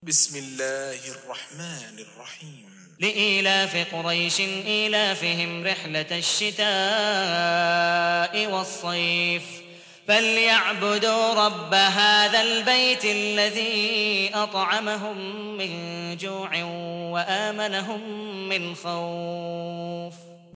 بسم الله الرحمن الرحيم. لإيلاف قريش إيلافهم رحلة الشتاء والصيف فليعبدوا رب هذا البيت الذي أطعمهم من جوع وآمنهم من خوف.